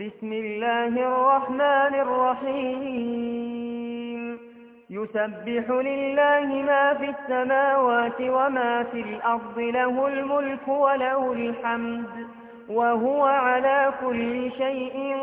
بسم الله الرحمن الرحيم يسبح لله ما في السماوات وما في الأرض له الملك وله الحمد وهو على كل شيء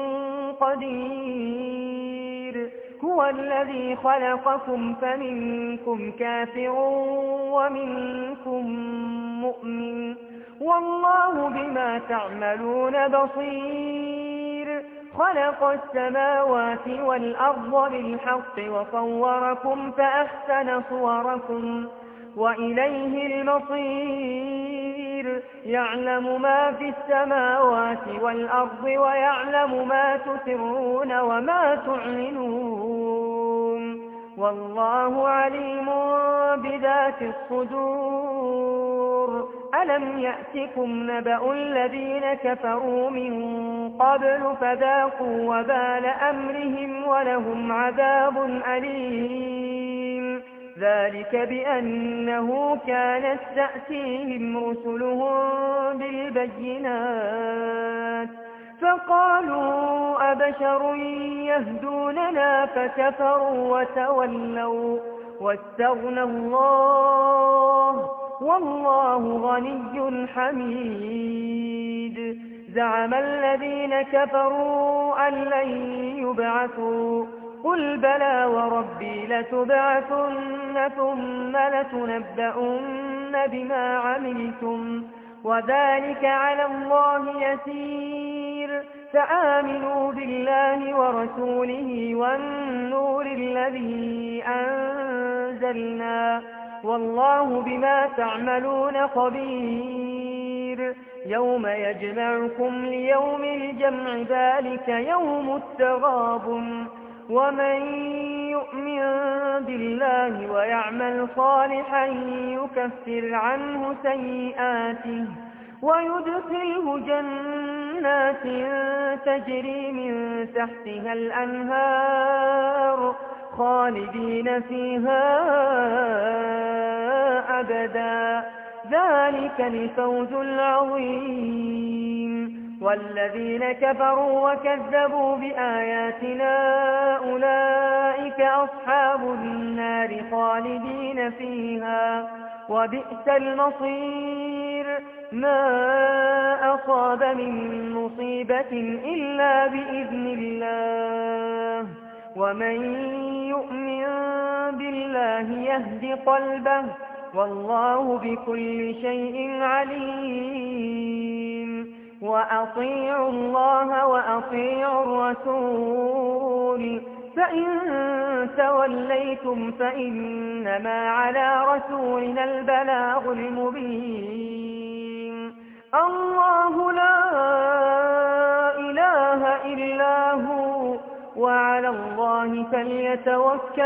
قدير هو الذي خلقكم فمنكم كافر ومنكم مؤمن والله بما تعملون بصير خلق السماوات والأرض بالحق وصوركم فأحسن صوركم وإليه المصير يعلم ما في السماوات والأرض ويعلم ما تسرون وما تعلنون والله عليم بذات الصدور ألم يأتكم نبأ الذين كفروا من قبل فذاقوا وبال أمرهم ولهم عذاب أليم ذلك بأنه كانت تأتيهم رسلهم بالبينات فقالوا أبشر يهدوننا فكفروا وتولوا واستغنى الله والله غني حميد زعم الذين كفروا أن لن يبعثوا قل بلى وربي لتبعثن ثم لتنبؤن بما عملتم وذلك على الله يسير فآمنوا بالله ورسوله والنور الذي أنزلنا والله بما تعملون خبير يوم يجمعكم ليوم الجمع ذلك يوم التغابن ومن يؤمن بالله ويعمل صالحا يكفر عنه سيئاته ويدخله جنات تجري من تحتها الأنهار خالدين فيها أبدا ذلك الفوز العظيم والذين كفروا وكذبوا بآياتنا أولئك أصحاب النار خالدين فيها وبئس المصير ما أصاب من مصيبة إلا بإذن الله ومن يؤمن بالله يهد قلبه والله بكل شيء عليم وأطيعوا الله وأطيعوا الرسول فإن توليتم فإنما على رسولنا البلاغ المبين الله لا إله إلا هو وعلى الله فليتوكل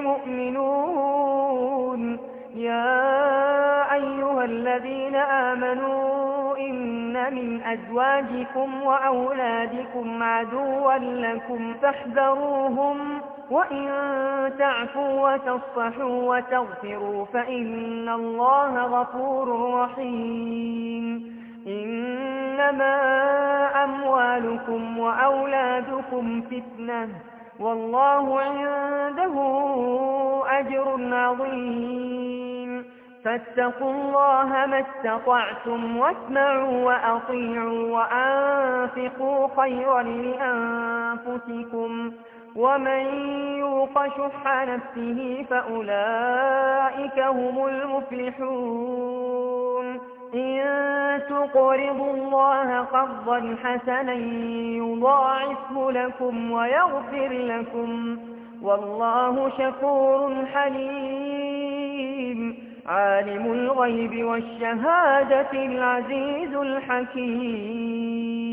المؤمنون يا أيها الذين آمنوا إن من أزواجكم وأولادكم عدوا لكم فاحذروهم وإن تعفوا وتصفحوا وتغفروا فإن الله غفور رحيم إنما أموالكم وأولادكم فتنة والله عنده أجر عظيم فاتقوا الله ما استطعتم واسمعوا وأطيعوا وأنفقوا خيرا لأنفسكم ومن يوق شح نفسه فأولئك هم المفلحون إن تقرضوا الله قرضا حسنا يضاعفه لكم ويغفر لكم والله شكور حليم عالم الغيب والشهادة العزيز الحكيم